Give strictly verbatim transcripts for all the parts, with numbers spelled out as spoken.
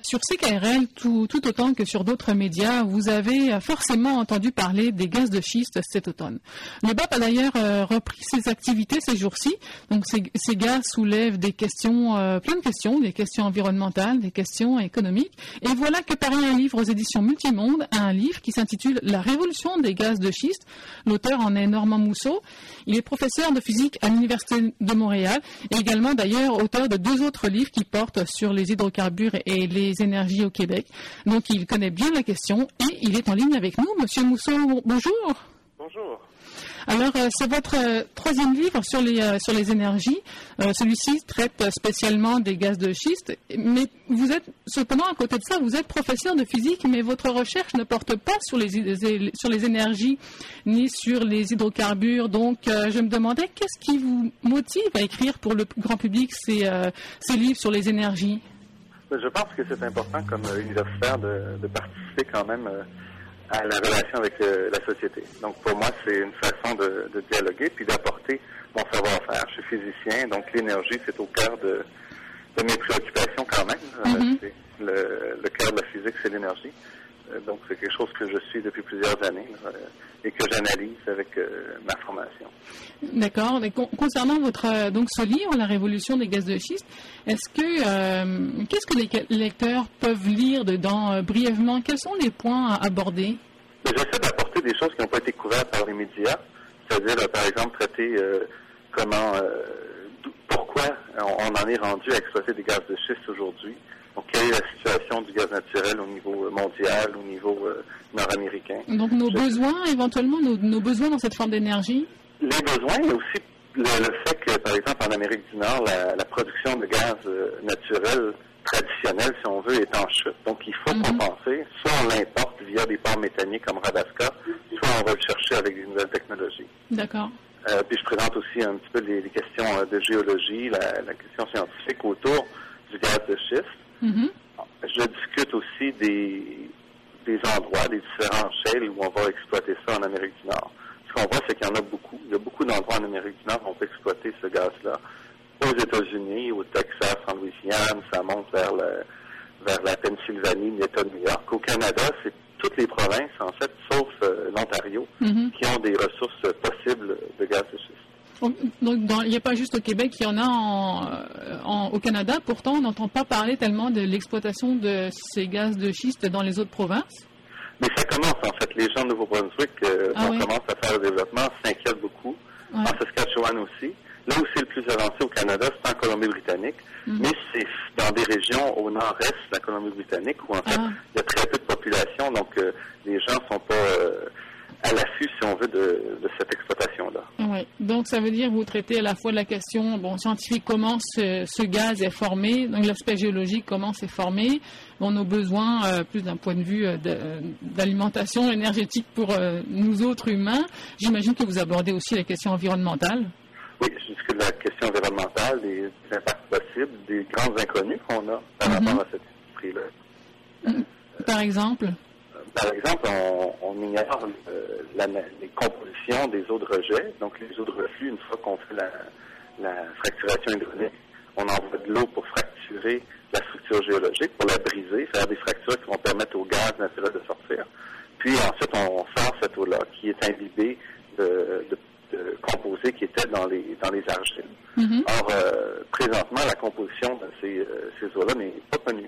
Sur C K R L, tout, tout autant que sur d'autres médias, vous avez forcément entendu parler des gaz de schiste cet automne. Le B A P a d'ailleurs euh, repris ses activités ces jours-ci. Donc ces, ces gaz soulèvent des questions, euh, plein de questions, des questions environnementales, des questions économiques. Et voilà que paraît un livre aux éditions Multimonde, un livre qui s'intitule « La révolution des gaz de schiste ». L'auteur en est Normand Mousseau. Il est professeur de physique à l'Université de Montréal et également d'ailleurs auteur de deux autres livres qui portent sur les hydrocarbures et les énergies au Québec. Donc il connaît bien la question et il est en ligne avec nous. Monsieur Mousseau, bonjour. Bonjour. Alors, euh, c'est votre euh, troisième livre sur les, euh, sur les énergies. Euh, celui-ci traite spécialement des gaz de schiste. Mais vous êtes, cependant, à côté de ça, vous êtes professeur de physique, mais votre recherche ne porte pas sur les, sur les énergies ni sur les hydrocarbures. Donc, euh, je me demandais, qu'est-ce qui vous motive à écrire pour le grand public ces, euh, ces livres sur les énergies? Je pense que c'est important, comme universitaire, de, de participer quand même euh, à la relation avec euh, la société. Donc, pour moi, c'est une façon de, de dialoguer puis d'apporter mon savoir-faire. Je suis physicien, donc l'énergie, c'est au cœur de, de mes préoccupations quand même. Mm-hmm. Euh, c'est le, le cœur de la physique, c'est l'énergie. Euh, donc, c'est quelque chose que je suis depuis plusieurs années euh, et que j'analyse avec euh, ma formation. D'accord. Con- concernant votre donc ce livre, La révolution des gaz de schiste, est-ce que euh, qu'est-ce que les lecteurs peuvent lire dedans euh, brièvement? Quels sont les points à aborder? J'essaie d'apporter des choses qui n'ont pas été couvertes par les médias, c'est-à-dire euh, par exemple traiter euh, comment, euh, pourquoi on, on en est rendu à exploiter des gaz de schiste aujourd'hui. Donc, quelle est la situation du gaz naturel au niveau mondial, au niveau euh, nord-américain? Donc, nos Je... besoins, éventuellement, nos, nos besoins dans cette forme d'énergie? Les besoins, mais aussi le, le fait que, par exemple, en Amérique du Nord, la, la production de gaz euh, naturel traditionnel, si on veut, est en chute. Donc, il faut mm-hmm. compenser. Soit on l'importe via des ports méthaniers comme Rabaska, soit on va le chercher avec des nouvelles technologies. D'accord. Euh, puis, je présente aussi un petit peu les, les questions euh, de géologie, la, la question scientifique autour du gaz de schiste. Mm-hmm. Je discute aussi des, des endroits, des différents shales où on va exploiter ça en Amérique du Nord. Ce qu'on voit, c'est qu'il y en a beaucoup. Il y a beaucoup d'endroits en Amérique du Nord où on peut exploiter ce gaz-là. Aux États-Unis, au Texas, en Louisiane, ça monte vers, le, vers la Pennsylvanie, l'État de New York. Au Canada, c'est toutes les provinces, en fait, sauf euh, l'Ontario, mm-hmm. qui ont des ressources possibles de gaz de schiste. Donc, dans, il n'y a pas juste au Québec, il y en a en, en, au Canada. Pourtant, on n'entend pas parler tellement de l'exploitation de ces gaz de schiste dans les autres provinces. Mais ça commence, en fait. Les gens de Nouveau-Brunswick, euh, ah, on oui. commence à faire le développement, s'inquiètent beaucoup. Ouais. En Saskatchewan aussi. Là où c'est le plus avancé au Canada, c'est en Colombie-Britannique. Mm-hmm. Mais c'est dans des régions au nord-est de la Colombie-Britannique où, en fait, ah. il y a très peu de population. Donc, euh, les gens ne sont pas euh, à l'affût, si on veut, de, de cette exploitation-là. Oui. Donc, ça veut dire que vous traitez à la fois de la question bon, scientifique, comment ce, ce gaz est formé, donc l'aspect géologique, comment c'est formé, bon, nos besoins euh, plus d'un point de vue euh, de, d'alimentation énergétique pour euh, nous autres humains. J'imagine que vous abordez aussi la question environnementale. Oui, je discute de la question environnementale, des, des impacts possibles, des grandes inconnues qu'on a par mm-hmm. rapport à cette industrie-là. Mm-hmm. Par exemple? Par exemple, on, on ignore euh, la, les compositions des eaux de rejet. Donc, les eaux de reflux, une fois qu'on fait la, la fracturation hydraulique, on envoie de l'eau pour fracturer la structure géologique, pour la briser, faire des fractures qui vont permettre au gaz naturel de sortir. Puis ensuite, on sort cette eau-là qui est imbibée de, de, de composés qui étaient dans les, dans les argiles. Mm-hmm. Or, euh, présentement, la composition de ces, euh, ces eaux-là n'est pas connue.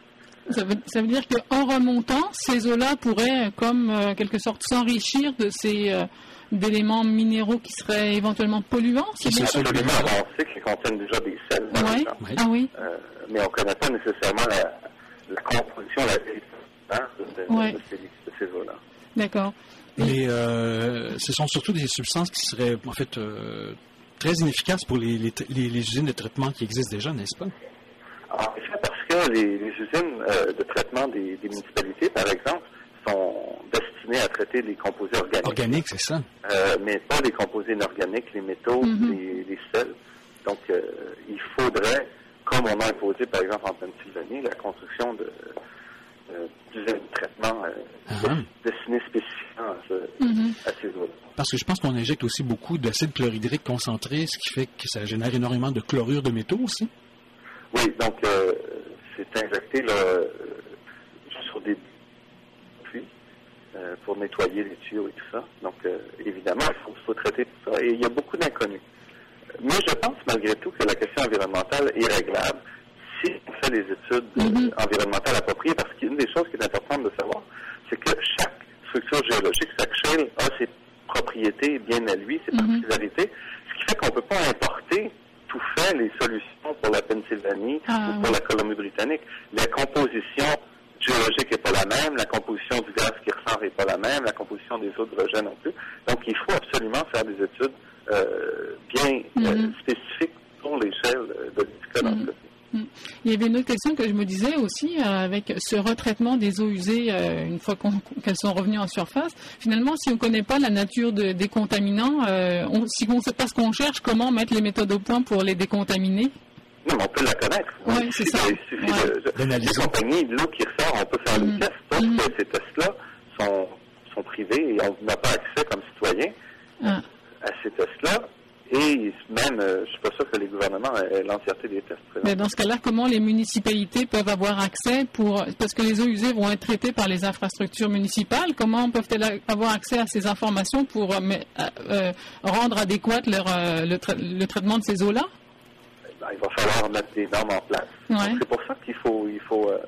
Ça veut, ça veut dire qu'en remontant, ces eaux-là pourraient, comme euh, quelque sorte, s'enrichir de ces euh, d'éléments minéraux qui seraient éventuellement polluants. C'est bien absolument avancé, qui contiennent déjà des sels. Ouais. Oui. Ah oui. Euh, mais on ne connaît pas nécessairement la, la composition, la vérité hein, de, de, ouais. de, ces, de ces eaux-là. D'accord. Et euh, ce sont surtout des substances qui seraient, en fait, euh, très inefficaces pour les, les, les, les usines de traitement qui existent déjà, n'est-ce pas? En effet, parce que les, les usines euh, de traitement des, des municipalités, par exemple, sont destinées à traiter les composés organiques. Organiques, c'est ça. Euh, mais pas les composés inorganiques, les métaux, mm-hmm. les, les sels. Donc, euh, il faudrait, comme on a imposé, par exemple, en Pennsylvanie, la construction de, euh, d'usines de traitement euh, uh-huh. destinées spécifiquement à, ce, mm-hmm. à ces eaux-là. Parce que je pense qu'on injecte aussi beaucoup d'acide chlorhydrique concentré, ce qui fait que ça génère énormément de chlorure de métaux aussi. Oui, donc euh, c'est c'est injecté là, euh, sur des puits euh, pour nettoyer les tuyaux et tout ça. Donc, euh, évidemment, il faut, faut traiter tout ça. Et il y a beaucoup d'inconnus. Mais je pense malgré tout que la question environnementale est réglable si on fait les études mm-hmm. euh, environnementales appropriées, parce qu'une des choses qui est importante de savoir, c'est que chaque structure géologique, chaque shale a ses propriétés bien à lui, ses mm-hmm. particularités, ce qui fait qu'on ne peut pas importer tout fait les solutions pour la Pennsylvanie ah, ou pour oui. la Colombie-Britannique. La composition géologique n'est pas la même, la composition du gaz qui ressort n'est pas la même, la composition des eaux de rejet non plus. Donc, il faut absolument faire des études euh, bien mm-hmm. euh, spécifiques pour l'échelle de l'Utica dans ce cas-ci. Il y avait une autre question que je me disais aussi, euh, avec ce retraitement des eaux usées euh, une fois qu'on, qu'elles sont revenues en surface. Finalement, si on ne connaît pas la nature de, des contaminants, euh, on, si on ne sait pas ce qu'on cherche, comment mettre les méthodes au point pour les décontaminer? Non, mais on peut la connaître. Oui, c'est ça. Il suffit ouais. de, de, de compagnie, l'eau qui ressort, on peut faire mm-hmm. les tests. Sauf mm-hmm. que ces tests-là sont, sont privés et on n'a pas accès comme citoyen ah. à ces tests-là. Et même, euh, je ne suis pas sûr que les gouvernements aient l'entièreté des tests. Mais dans ce cas-là, comment les municipalités peuvent avoir accès pour... Parce que les eaux usées vont être traitées par les infrastructures municipales. Comment peuvent-elles avoir accès à ces informations pour euh, euh, rendre adéquat leur, euh, le, tra- le traitement de ces eaux-là? Ben, il va falloir mettre des normes en place. Ouais. Donc, c'est pour ça qu'il faut, il faut, euh,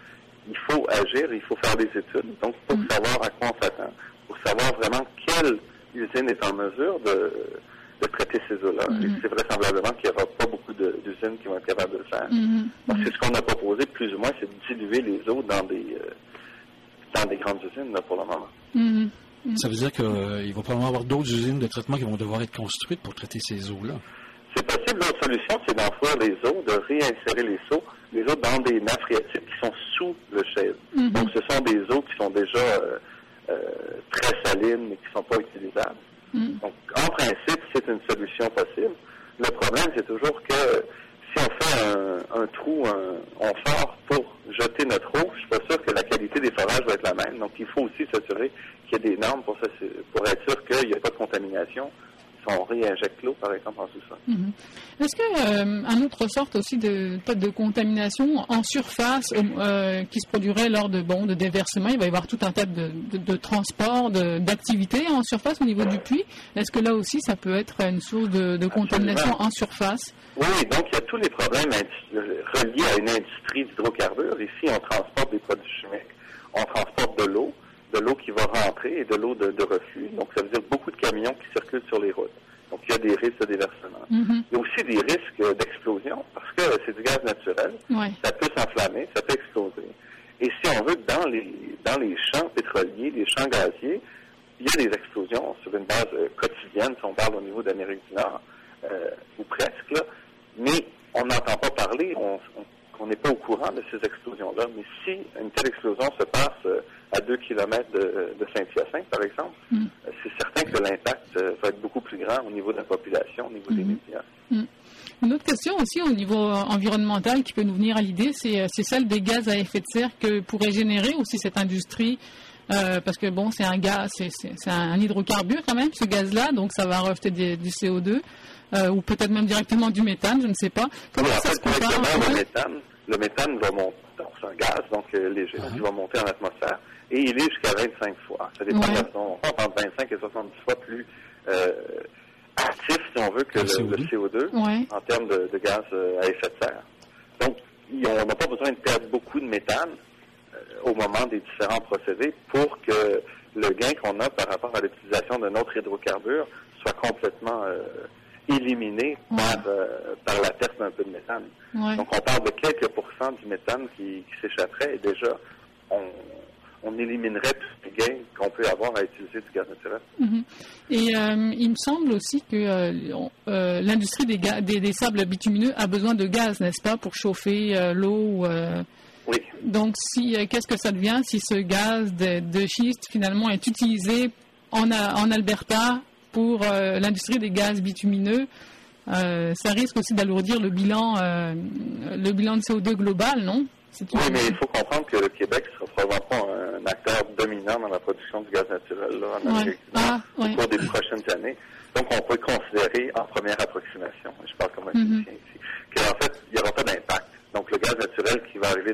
il faut agir, il faut faire des études. Donc, pour mm. savoir à quoi on s'attend, pour savoir vraiment quelle usine est en mesure de... de traiter ces eaux-là. Mm-hmm. Et c'est vraisemblablement qu'il n'y aura pas beaucoup de, d'usines qui vont être capables de le faire. Mm-hmm. Parce que ce qu'on a proposé, plus ou moins, c'est de diluer les eaux dans des, euh, dans des grandes usines, là, pour le moment. Mm-hmm. Ça veut dire qu'il euh, va probablement y avoir d'autres usines de traitement qui vont devoir être construites pour traiter ces eaux-là. C'est possible. L'autre solution, c'est d'enfouir les eaux, de réinsérer les eaux, les eaux dans des nappes phréatiques qui sont sous le shale. Mm-hmm. Donc, ce sont des eaux qui sont déjà euh, euh, très salines et qui ne sont pas utilisables. Mm. Donc, en principe, c'est une solution possible. Le problème, c'est toujours que si on fait un, un trou, un, on fort pour jeter notre eau, je suis pas sûr que la qualité des forages va être la même. Donc, il faut aussi s'assurer qu'il y ait des normes pour, pour être sûr qu'il n'y a pas de contamination. Si on réinjecte l'eau, par exemple, en sous-sol. Mm-hmm. Est-ce qu'il y a une autre sorte aussi de, de contamination en surface euh, qui se produirait lors de, bon, de déversement? Il va y avoir tout un tas de, de, de transports, de, d'activités en surface au niveau du puits. Est-ce que là aussi, ça peut être une source de, de contamination en surface? Oui, donc il y a tous les problèmes reliés à une industrie d'hydrocarbures. Ici, on transporte des produits chimiques, on transporte de l'eau, de l'eau qui va rentrer et de l'eau de, de reflux. Donc, ça veut dire beaucoup de camions qui circulent sur les routes. Donc, il y a des risques de déversement. Mm-hmm. Il y a aussi des risques d'explosion parce que c'est du gaz naturel. Ouais. Ça peut s'enflammer, ça peut exploser. Et si on veut, dans les, dans les champs pétroliers, les champs gaziers, il y a des explosions sur une base euh, quotidienne, si on parle au niveau d'Amérique du Nord, euh, ou presque, là. Mais on n'entend pas parler, on, on on n'est pas au courant de ces explosions-là. Mais si une telle explosion se passe euh, à deux kilomètres de, de Saint-Hyacinthe, par exemple, mm. euh, c'est certain que l'impact euh, va être beaucoup plus grand au niveau de la population, au niveau mm. des médias. Mm. Une autre question aussi au niveau environnemental qui peut nous venir à l'idée, c'est, c'est celle des gaz à effet de serre que pourrait générer aussi cette industrie. Euh, parce que bon, c'est un gaz, c'est, c'est, c'est un hydrocarbure quand même, ce gaz-là, donc ça va rejeter des, du C O deux. Euh, ou peut-être même directement du méthane, je ne sais pas. Comment oui, ça en fait, se compare? Le méthane, le méthane va monter, donc c'est un gaz, donc euh, léger, uh-huh. il va monter en atmosphère, et il est jusqu'à vingt-cinq fois. Ça dépend ouais. de son, entre vingt-cinq et soixante-dix fois plus euh, actif, si on veut, que le, le, C O deux. le C O deux, ouais. en termes de, de gaz euh, à effet de serre. Donc, on n'a pas besoin de perdre beaucoup de méthane euh, au moment des différents procédés pour que le gain qu'on a par rapport à l'utilisation d'un autre hydrocarbure soit complètement euh, éliminé ouais. par, euh, par la perte d'un peu de méthane. Ouais. Donc, on parle de quelques pourcents du méthane qui, qui s'échapperait et déjà, on, on éliminerait tous les gains qu'on peut avoir à utiliser du gaz naturel. Mm-hmm. Et euh, il me semble aussi que euh, euh, l'industrie des, ga- des, des sables bitumineux a besoin de gaz, n'est-ce pas, pour chauffer euh, l'eau euh... Oui. Donc, si, euh, qu'est-ce que ça devient si ce gaz de, de schiste, finalement, est utilisé en, en Alberta pour euh, l'industrie des gaz bitumineux, euh, ça risque aussi d'alourdir le bilan, euh, le bilan de C O deux global, non? C'est oui, mais il faut comprendre que le Québec ne sera probablement pas un acteur dominant dans la production du gaz naturel là, en ouais. Amérique ah, au ouais. cours des prochaines années. Donc, on peut considérer en première approximation, je parle comme un physicien mm-hmm. ici, qu'en fait, il n'y aura pas d'impact. Donc, le gaz naturel qui va arriver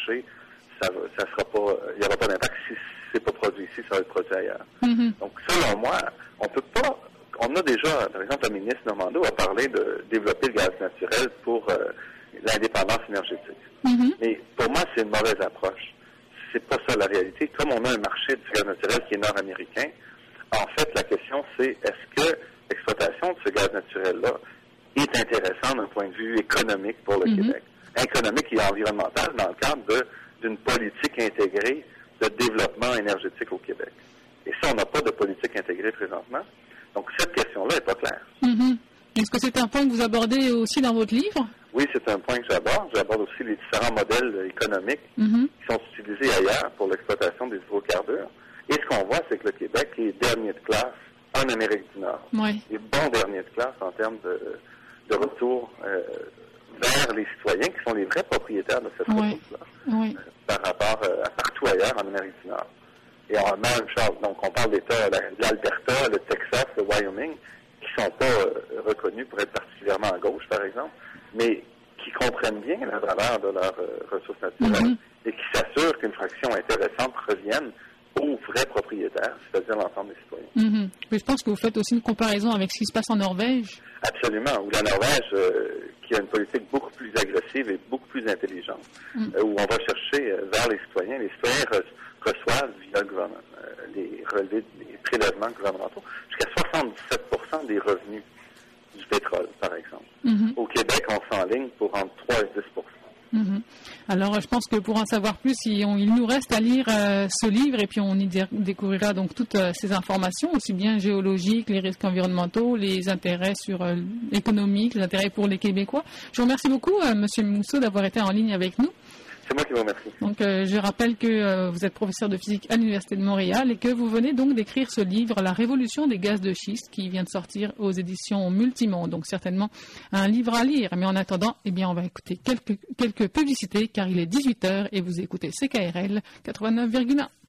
marché, ça, ça sera pas, il n'y aura pas d'impact. Si c'est pas produit ici, ça va être produit ailleurs. Mm-hmm. Donc, selon moi, on peut pas, on a déjà, par exemple, le ministre Normando a parlé de développer le gaz naturel pour euh, l'indépendance énergétique. Mm-hmm. Mais pour moi, c'est une mauvaise approche. C'est pas ça la réalité. Comme on a un marché du gaz naturel qui est nord-américain, en fait, la question, c'est est-ce que l'exploitation de ce gaz naturel-là est intéressant d'un point de vue économique pour le mm-hmm. Québec? Économique et environnemental dans le cadre de, d'une politique intégrée de développement énergétique au Québec. Et ça, on n'a pas de politique intégrée présentement. Donc, cette question-là n'est pas claire. Mm-hmm. Est-ce que c'est un point que vous abordez aussi dans votre livre? Oui, c'est un point que j'aborde. J'aborde aussi les différents modèles économiques mm-hmm. qui sont utilisés ailleurs pour l'exploitation des hydrocarbures. Et ce qu'on voit, c'est que le Québec est dernier de classe en Amérique du Nord. Oui. Il est bon dernier de classe en termes de, de retour euh, vers les citoyens qui sont les vrais propriétaires de cette oui. ressource-là Oui. euh, par rapport euh, à partout ailleurs en Amérique du Nord. Et on a même chose, donc on parle d'États, l'Alberta, le Texas, le Wyoming, qui ne sont pas euh, reconnus pour être particulièrement à gauche, par exemple, mais qui comprennent bien la valeur de leurs euh, ressources naturelles mm-hmm. et qui s'assurent qu'une fraction intéressante revienne aux vrais propriétaires, c'est-à-dire l'ensemble des citoyens. Mm-hmm. Mais je pense que vous faites aussi une comparaison avec ce qui se passe en Norvège. Absolument, où la Norvège, euh, qui a une politique beaucoup plus agressive et beaucoup plus intelligente, mm. euh, où on va chercher euh, vers les citoyens. Les citoyens re- reçoivent via le gouvernement, euh, les relevés, les prélèvements gouvernementaux, jusqu'à soixante-dix-sept pour cent des revenus du pétrole, par exemple. Mm-hmm. Au Québec, on s'enligne pour entre trois et dix pour cent. Mmh. Alors, je pense que pour en savoir plus, il, on, il nous reste à lire euh, ce livre et puis on y dé- découvrira donc toutes euh, ces informations, aussi bien géologiques, les risques environnementaux, les intérêts sur euh, économiques, les intérêts pour les Québécois. Je vous remercie beaucoup, euh, M. Mousseau, d'avoir été en ligne avec nous. C'est moi qui vous remercie. Donc, euh, je rappelle que euh, vous êtes professeur de physique à l'Université de Montréal et que vous venez donc d'écrire ce livre, La révolution des gaz de schiste, qui vient de sortir aux éditions Multimonde. Donc, certainement un livre à lire. Mais en attendant, eh bien, on va écouter quelques, quelques publicités car il est dix-huit heures et vous écoutez C K R L quatre-vingt-neuf virgule un.